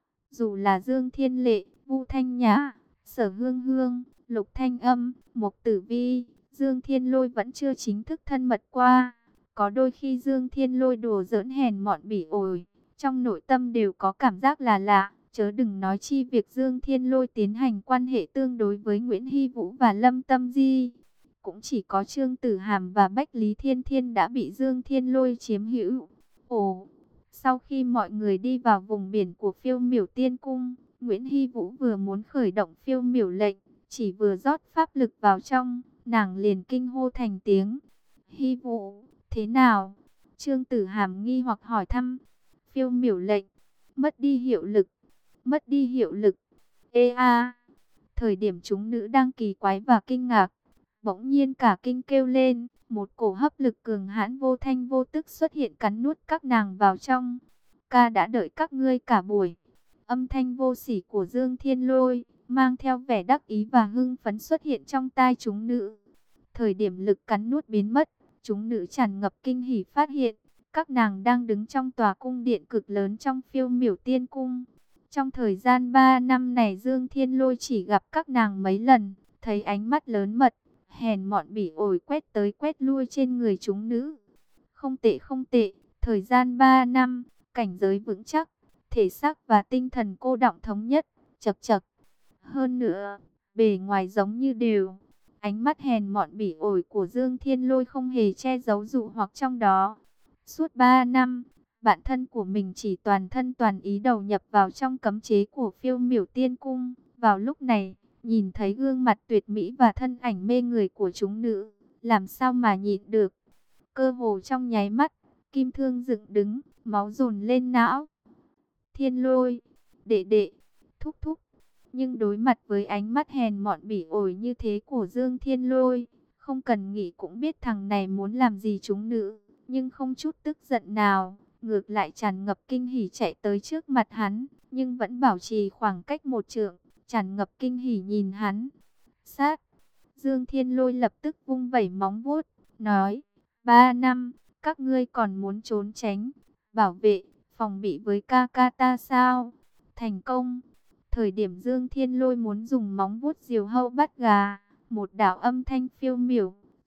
Speaker 1: Dù là Dương Thiên Lệ, Vu Thanh Nhã, Sở Hương Hương, Lục Thanh Âm, Mục Tử Vi, Dương Thiên Lôi vẫn chưa chính thức thân mật qua. Có đôi khi Dương Thiên Lôi đùa giỡn hèn mọn bỉ ổi, trong nội tâm đều có cảm giác là lạ, chớ đừng nói chi việc Dương Thiên Lôi tiến hành quan hệ tương đối với Nguyễn Hy Vũ và Lâm Tâm Di. Cũng chỉ có Trương Tử Hàm và Bách Lý Thiên Thiên đã bị Dương Thiên Lôi chiếm hữu. Ồ, sau khi mọi người đi vào vùng biển của Phiêu Miểu Tiên Cung, Nguyễn Hy Vũ vừa muốn khởi động Phiêu Miểu lệnh, chỉ vừa rót pháp lực vào trong, nàng liền kinh hô thành tiếng. Hy Vũ, thế nào? Trương Tử Hàm nghi hoặc hỏi thăm. Phiêu Miểu lệnh, mất đi hiệu lực, mất đi hiệu lực. Ê a! Thời điểm chúng nữ đang kỳ quái và kinh ngạc, bỗng nhiên cả kinh kêu lên, một cổ hấp lực cường hãn vô thanh vô tức xuất hiện cắn nuốt các nàng vào trong. Ca đã đợi các ngươi cả buổi. Âm thanh vô sỉ của Dương Thiên Lôi, mang theo vẻ đắc ý và hưng phấn xuất hiện trong tai chúng nữ. Thời điểm lực cắn nuốt biến mất, chúng nữ tràn ngập kinh hỉ phát hiện, các nàng đang đứng trong tòa cung điện cực lớn trong Phiêu Miểu Tiên Cung. Trong thời gian ba năm này Dương Thiên Lôi chỉ gặp các nàng mấy lần, thấy ánh mắt lớn mật, hèn mọn bỉ ổi quét tới quét lui trên người chúng nữ. Không tệ không tệ, thời gian ba năm, cảnh giới vững chắc, thể xác và tinh thần cô đọng thống nhất, chật chật. Hơn nữa, bề ngoài giống như đều. Ánh mắt hèn mọn bỉ ổi của Dương Thiên Lôi không hề che giấu dụ hoặc trong đó. Suốt ba năm, bản thân của mình chỉ toàn thân toàn ý đầu nhập vào trong cấm chế của Phiêu Miểu Tiên Cung. Vào lúc này, nhìn thấy gương mặt tuyệt mỹ và thân ảnh mê người của chúng nữ, làm sao mà nhịn được. Cơ hồ trong nháy mắt, kim thương dựng đứng, máu dồn lên não. Thiên Lôi, đệ đệ, thúc thúc. Nhưng đối mặt với ánh mắt hèn mọn bỉ ổi như thế của Dương Thiên Lôi, không cần nghĩ cũng biết thằng này muốn làm gì chúng nữ, nhưng không chút tức giận nào, ngược lại tràn ngập kinh hỉ chạy tới trước mặt hắn, nhưng vẫn bảo trì khoảng cách một trượng, tràn ngập kinh hỉ nhìn hắn. Sát, Dương Thiên Lôi lập tức vung vẩy móng vuốt, nói, ba năm, các ngươi còn muốn trốn tránh, bảo vệ, phòng bị với ca ca ta sao? Thành công. Thời điểm Dương Thiên Lôi muốn dùng móng vuốt diều hâu bắt gà, một đạo âm thanh phiêu miểu,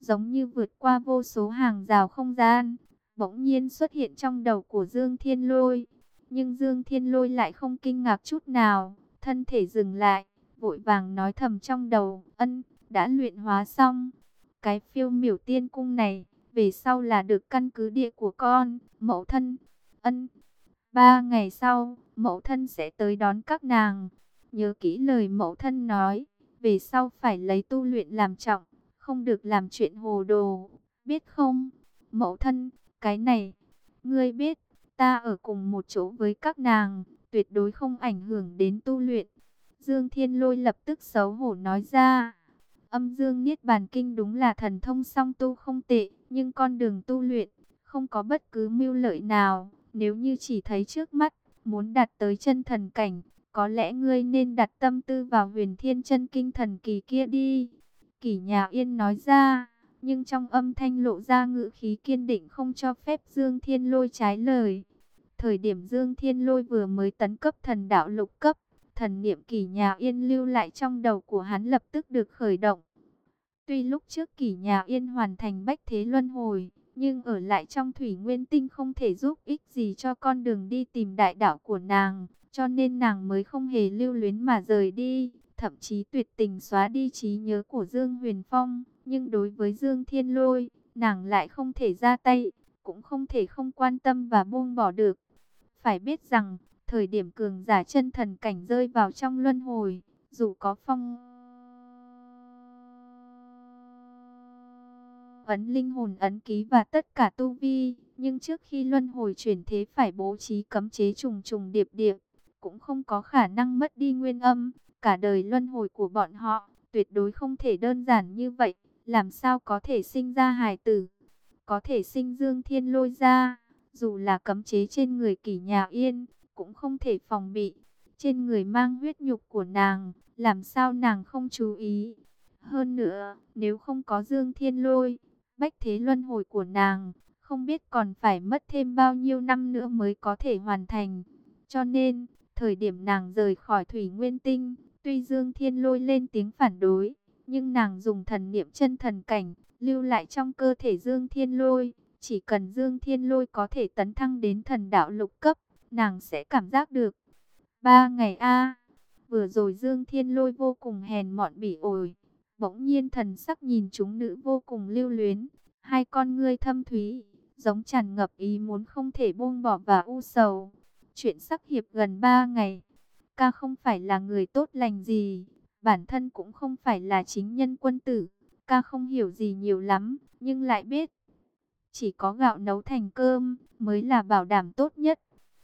Speaker 1: giống như vượt qua vô số hàng rào không gian, bỗng nhiên xuất hiện trong đầu của Dương Thiên Lôi. Nhưng Dương Thiên Lôi lại không kinh ngạc chút nào, thân thể dừng lại, vội vàng nói thầm trong đầu, ân, đã luyện hóa xong. Cái phiêu miểu tiên cung này, về sau là được căn cứ địa của con, mẫu thân, ân. Ba ngày sau, mẫu thân sẽ tới đón các nàng. Nhớ kỹ lời mẫu thân nói, về sau phải lấy tu luyện làm trọng, không được làm chuyện hồ đồ, biết không? Mẫu thân, cái này, ngươi biết, ta ở cùng một chỗ với các nàng, tuyệt đối không ảnh hưởng đến tu luyện. Dương Thiên Lôi lập tức xấu hổ nói ra. Âm Dương Niết Bàn Kinh đúng là thần thông song tu không tệ, nhưng con đường tu luyện, không có bất cứ mưu lợi nào. Nếu như chỉ thấy trước mắt, muốn đạt tới chân thần cảnh, có lẽ ngươi nên đặt tâm tư vào huyền thiên chân kinh thần kỳ kia đi. Kỷ Nhà Yên nói ra, nhưng trong âm thanh lộ ra ngữ khí kiên định không cho phép Dương Thiên Lôi trái lời. Thời điểm Dương Thiên Lôi vừa mới tấn cấp thần đạo lục cấp, thần niệm Kỷ Nhà Yên lưu lại trong đầu của hắn lập tức được khởi động. Tuy lúc trước Kỷ Nhà Yên hoàn thành bách thế luân hồi, nhưng ở lại trong Thủy Nguyên Tinh không thể giúp ích gì cho con đường đi tìm đại đạo của nàng, cho nên nàng mới không hề lưu luyến mà rời đi, thậm chí tuyệt tình xóa đi trí nhớ của Dương Huyền Phong. Nhưng đối với Dương Thiên Lôi, nàng lại không thể ra tay, cũng không thể không quan tâm và buông bỏ được. Phải biết rằng, thời điểm cường giả chân thần cảnh rơi vào trong luân hồi, dù có phong ấn linh hồn ấn ký và tất cả tu vi, nhưng trước khi luân hồi chuyển thế phải bố trí cấm chế trùng trùng điệp điệp, cũng không có khả năng mất đi nguyên âm. Cả đời luân hồi của bọn họ, tuyệt đối không thể đơn giản như vậy, làm sao có thể sinh ra hài tử, có thể sinh Dương Thiên Lôi ra. Dù là cấm chế trên người Kỷ Nhà Yên, cũng không thể phòng bị. Trên người mang huyết nhục của nàng, làm sao nàng không chú ý. Hơn nữa, nếu không có Dương Thiên Lôi, bách thế luân hồi của nàng, không biết còn phải mất thêm bao nhiêu năm nữa mới có thể hoàn thành. Cho nên, thời điểm nàng rời khỏi Thủy Nguyên Tinh, tuy Dương Thiên Lôi lên tiếng phản đối, nhưng nàng dùng thần niệm chân thần cảnh, lưu lại trong cơ thể Dương Thiên Lôi. Chỉ cần Dương Thiên Lôi có thể tấn thăng đến thần đạo lục cấp, nàng sẽ cảm giác được. Ba ngày a vừa rồi Dương Thiên Lôi vô cùng hèn mọn bỉ ổi, bỗng nhiên thần sắc nhìn chúng nữ vô cùng lưu luyến, hai con ngươi thâm thúy, giống tràn ngập ý muốn không thể buông bỏ và u sầu. Chuyện sắc hiệp gần ba ngày, ca không phải là người tốt lành gì, bản thân cũng không phải là chính nhân quân tử, ca không hiểu gì nhiều lắm, nhưng lại biết chỉ có gạo nấu thành cơm mới là bảo đảm tốt nhất.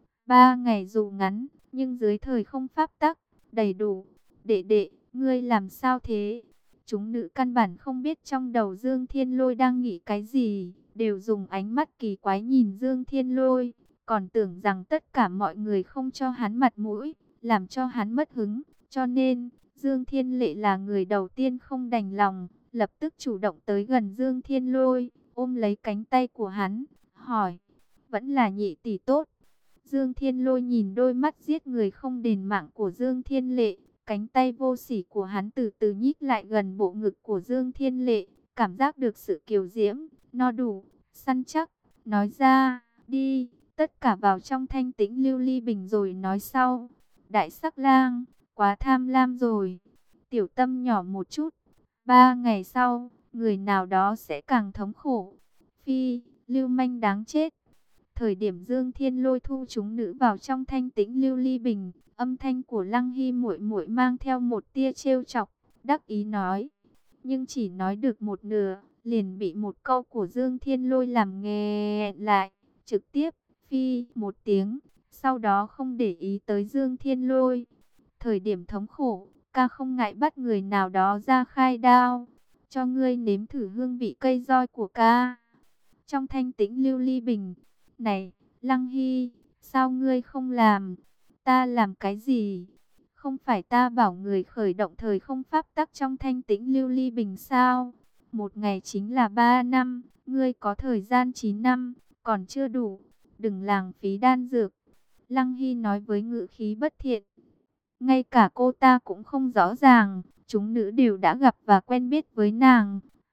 Speaker 1: Ba ngày dù ngắn, nhưng dưới thời không pháp tắc, đầy đủ. Đệ đệ, ngươi làm sao thế? Chúng nữ căn bản không biết trong đầu Dương Thiên Lôi đang nghĩ cái gì, đều dùng ánh mắt kỳ quái nhìn Dương Thiên Lôi, còn tưởng rằng tất cả mọi người không cho hắn mặt mũi, làm cho hắn mất hứng. Cho nên, Dương Thiên Lệ là người đầu tiên không đành lòng, lập tức chủ động tới gần Dương Thiên Lôi, ôm lấy cánh tay của hắn, hỏi, vẫn là nhị tỷ tốt. Dương Thiên Lôi nhìn đôi mắt giết người không đền mạng của Dương Thiên Lệ, cánh tay vô sỉ của hắn từ từ nhích lại gần bộ ngực của Dương Thiên Lệ, cảm giác được sự kiều diễm, no đủ, săn chắc, nói ra, đi, tất cả vào trong thanh tĩnh lưu ly bình rồi nói sau. Đại sắc lang, quá tham lam rồi, tiểu tâm nhỏ một chút, ba ngày sau, người nào đó sẽ càng thống khổ. Phi, lưu manh đáng chết. Thời điểm Dương Thiên Lôi thu chúng nữ vào trong thanh tĩnh lưu ly bình, âm thanh của Lăng Hy muội muội mang theo một tia trêu chọc, đắc ý nói, nhưng chỉ nói được một nửa, liền bị một câu của Dương Thiên Lôi làm nghẹn lại, trực tiếp phi một tiếng, sau đó không để ý tới Dương Thiên Lôi. Thời điểm thống khổ, ca không ngại bắt người nào đó ra khai đao, cho ngươi nếm thử hương vị cây roi của ca. Trong thanh tĩnh lưu ly bình, này, Lăng Hy, sao ngươi không làm? Ta làm cái gì? Không phải ta bảo người khởi động thời không pháp tắc trong thanh tĩnh lưu ly bình sao? Một ngày chính là ba năm, ngươi có thời gian chín năm, còn chưa đủ, đừng lãng phí đan dược. Lăng Hy nói với ngữ khí bất thiện. Ngay cả cô ta cũng không rõ ràng, chúng nữ đều đã gặp và quen biết với nàng.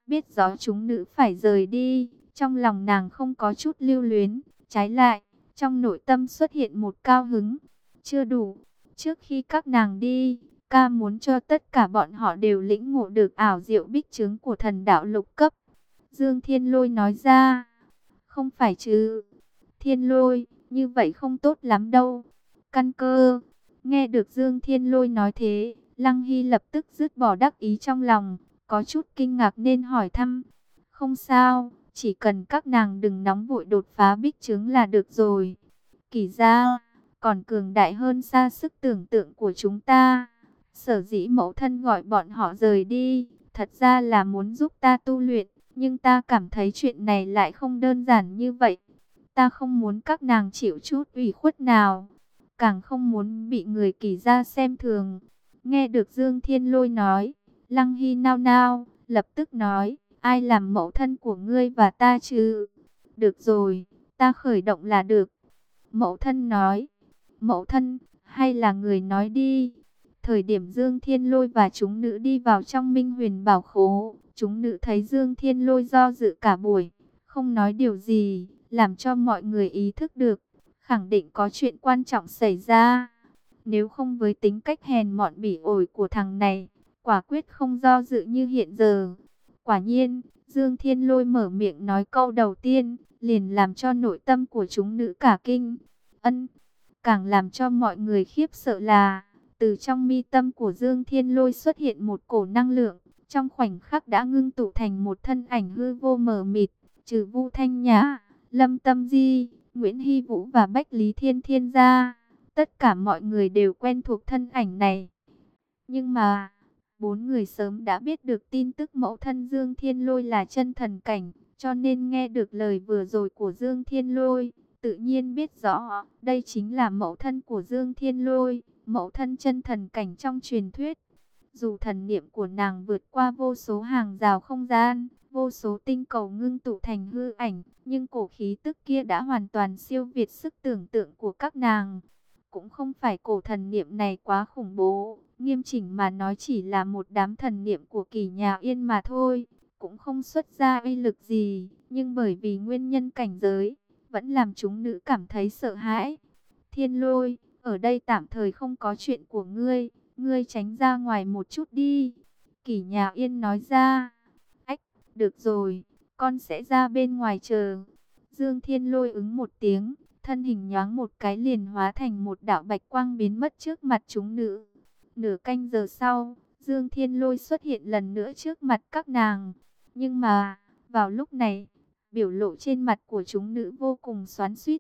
Speaker 1: Biết rõ chúng nữ phải rời đi, trong lòng nàng không có chút lưu luyến, trái lại, trong nội tâm xuất hiện một cao hứng. Chưa đủ, trước khi các nàng đi, ca muốn cho tất cả bọn họ đều lĩnh ngộ được ảo diệu bích trướng của thần đạo lục cấp. Dương Thiên Lôi nói ra, không phải chứ, Thiên Lôi, như vậy không tốt lắm đâu. Căn cơ, nghe được Dương Thiên Lôi nói thế, Lăng Hy lập tức dứt bỏ đắc ý trong lòng, có chút kinh ngạc nên hỏi thăm. Không sao, chỉ cần các nàng đừng nóng vội đột phá bích trướng là được rồi. Kỳ ra, còn cường đại hơn xa sức tưởng tượng của chúng ta. Sở dĩ mẫu thân gọi bọn họ rời đi, thật ra là muốn giúp ta tu luyện, nhưng ta cảm thấy chuyện này lại không đơn giản như vậy. Ta không muốn các nàng chịu chút ủy khuất nào, càng không muốn bị người Kỳ gia xem thường. Nghe được Dương Thiên Lôi nói, Lăng Hy nao nao, lập tức nói, ai làm mẫu thân của ngươi và ta chứ? Được rồi, ta khởi động là được. Mẫu thân nói, mẫu thân, hay là người nói đi. Thời điểm Dương Thiên Lôi và chúng nữ đi vào trong Minh Huyền Bảo Khố, chúng nữ thấy Dương Thiên Lôi do dự cả buổi, không nói điều gì, làm cho mọi người ý thức được, khẳng định có chuyện quan trọng xảy ra. Nếu không với tính cách hèn mọn bỉ ổi của thằng này, quả quyết không do dự như hiện giờ. Quả nhiên, Dương Thiên Lôi mở miệng nói câu đầu tiên, liền làm cho nội tâm của chúng nữ cả kinh. Ân, càng làm cho mọi người khiếp sợ là, từ trong mi tâm của Dương Thiên Lôi xuất hiện một cổ năng lượng, trong khoảnh khắc đã ngưng tụ thành một thân ảnh hư vô mờ mịt, trừ Vu Thanh Nhã, Lâm Tâm Di, Nguyễn Hy Vũ và Bách Lý Thiên Thiên ra. Tất cả mọi người đều quen thuộc thân ảnh này. Nhưng mà, bốn người sớm đã biết được tin tức mẫu thân Dương Thiên Lôi là chân thần cảnh, cho nên nghe được lời vừa rồi của Dương Thiên Lôi, tự nhiên biết rõ, đây chính là mẫu thân của Dương Thiên Lôi, mẫu thân chân thần cảnh trong truyền thuyết. Dù thần niệm của nàng vượt qua vô số hàng rào không gian, vô số tinh cầu ngưng tụ thành hư ảnh, nhưng cổ khí tức kia đã hoàn toàn siêu việt sức tưởng tượng của các nàng. Cũng không phải cổ thần niệm này quá khủng bố, nghiêm chỉnh mà nói chỉ là một đám thần niệm của Kỳ Nhà Yên mà thôi, cũng không xuất ra uy lực gì, nhưng bởi vì nguyên nhân cảnh giới, vẫn làm chúng nữ cảm thấy sợ hãi. Thiên Lôi, ở đây tạm thời không có chuyện của ngươi, ngươi tránh ra ngoài một chút đi. Kỳ Nhà Yên nói ra. Ách, được rồi, con sẽ ra bên ngoài chờ. Dương Thiên Lôi ứng một tiếng, thân hình nhoáng một cái liền hóa thành một đạo bạch quang biến mất trước mặt chúng nữ. Nửa canh giờ sau, Dương Thiên Lôi xuất hiện lần nữa trước mặt các nàng. Nhưng mà, vào lúc này, biểu lộ trên mặt của chúng nữ vô cùng xoắn xuýt.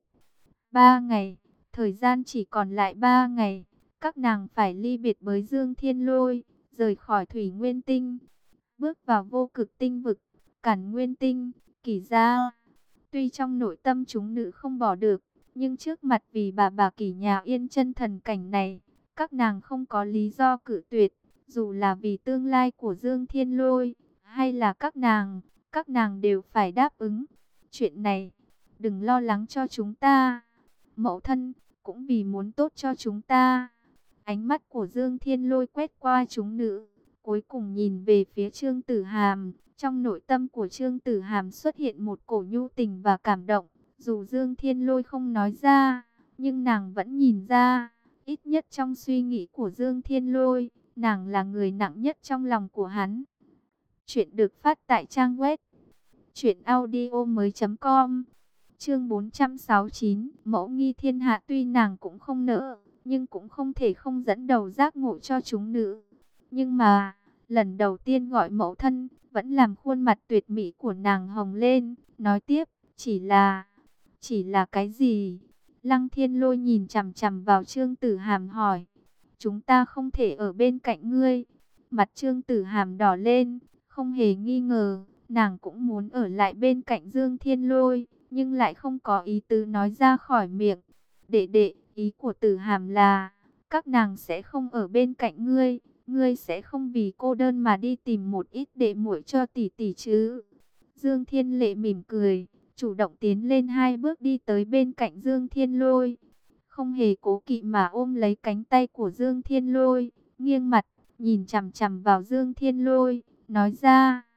Speaker 1: Ba ngày, thời gian chỉ còn lại ba ngày, các nàng phải ly biệt với Dương Thiên Lôi, rời khỏi Thủy Nguyên Tinh, bước vào vô cực tinh vực, Cản Nguyên Tinh, Kỳ gia. Tuy trong nội tâm chúng nữ không bỏ được, nhưng trước mặt vì bà bà Kỳ Nhà Yên chân thần cảnh này, các nàng không có lý do cự tuyệt, dù là vì tương lai của Dương Thiên Lôi, hay là các nàng, các nàng đều phải đáp ứng. Chuyện này, đừng lo lắng cho chúng ta. Mẫu thân, cũng vì muốn tốt cho chúng ta. Ánh mắt của Dương Thiên Lôi quét qua chúng nữ, cuối cùng nhìn về phía Trương Tử Hàm. Trong nội tâm của Trương Tử Hàm xuất hiện một cổ nhu tình và cảm động. Dù Dương Thiên Lôi không nói ra, nhưng nàng vẫn nhìn ra. Ít nhất trong suy nghĩ của Dương Thiên Lôi, nàng là người nặng nhất trong lòng của hắn. Chuyện được phát tại trang web truyện audio mới chấm com. Chương bốn trăm sáu mươi chín, mẫu nghi thiên hạ. Tuy nàng cũng không nỡ, nhưng cũng không thể không dẫn đầu giác ngộ cho chúng nữ. Nhưng mà, lần đầu tiên gọi mẫu thân, vẫn làm khuôn mặt tuyệt mỹ của nàng hồng lên, nói tiếp, chỉ là, chỉ là cái gì? Lăng Thiên Lôi nhìn chằm chằm vào Trương Tử Hàm hỏi, chúng ta không thể ở bên cạnh ngươi. Mặt Trương Tử Hàm đỏ lên, không hề nghi ngờ, nàng cũng muốn ở lại bên cạnh Dương Thiên Lôi, nhưng lại không có ý tứ nói ra khỏi miệng. Đệ đệ, ý của Tử Hàm là, các nàng sẽ không ở bên cạnh ngươi, ngươi sẽ không vì cô đơn mà đi tìm một ít đệ muội cho tỷ tỷ chứ? Dương Thiên Lệ mỉm cười, chủ động tiến lên hai bước đi tới bên cạnh Dương Thiên Lôi, không hề cố kỵ mà ôm lấy cánh tay của Dương Thiên Lôi, nghiêng mặt, nhìn chằm chằm vào Dương Thiên Lôi, nói ra,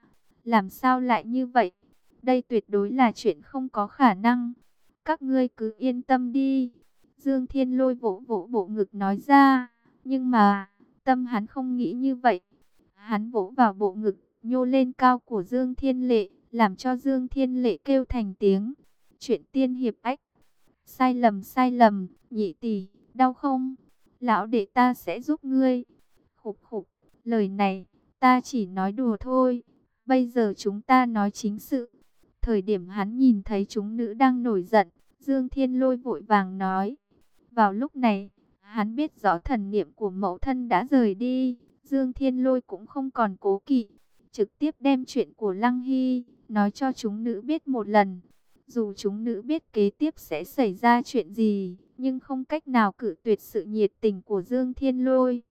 Speaker 1: Làm sao lại như vậy? Đây tuyệt đối là chuyện không có khả năng. Các ngươi cứ yên tâm đi. Dương Thiên Lôi vỗ vỗ bộ ngực nói ra. Nhưng mà, tâm hắn không nghĩ như vậy. Hắn vỗ vào bộ ngực, nhô lên cao của Dương Thiên Lệ, làm cho Dương Thiên Lệ kêu thành tiếng. Chuyện tiên hiệp ách. Sai lầm sai lầm, nhị tỷ, đau không? Lão đệ ta sẽ giúp ngươi. Khục khục, lời này, ta chỉ nói đùa thôi. Bây giờ chúng ta nói chính sự. Thời điểm hắn nhìn thấy chúng nữ đang nổi giận, Dương Thiên Lôi vội vàng nói. Vào lúc này, hắn biết rõ thần niệm của mẫu thân đã rời đi. Dương Thiên Lôi cũng không còn cố kỵ, trực tiếp đem chuyện của Lăng Hy nói cho chúng nữ biết một lần. Dù chúng nữ biết kế tiếp sẽ xảy ra chuyện gì, nhưng không cách nào cự tuyệt sự nhiệt tình của Dương Thiên Lôi.